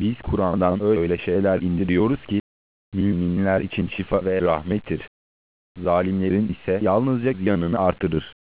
Biz Kur'an'dan öyle şeyler indiriyoruz ki, müminler için şifa ve rahmettir. Zalimlerin ise yalnızca ziyanını artırır.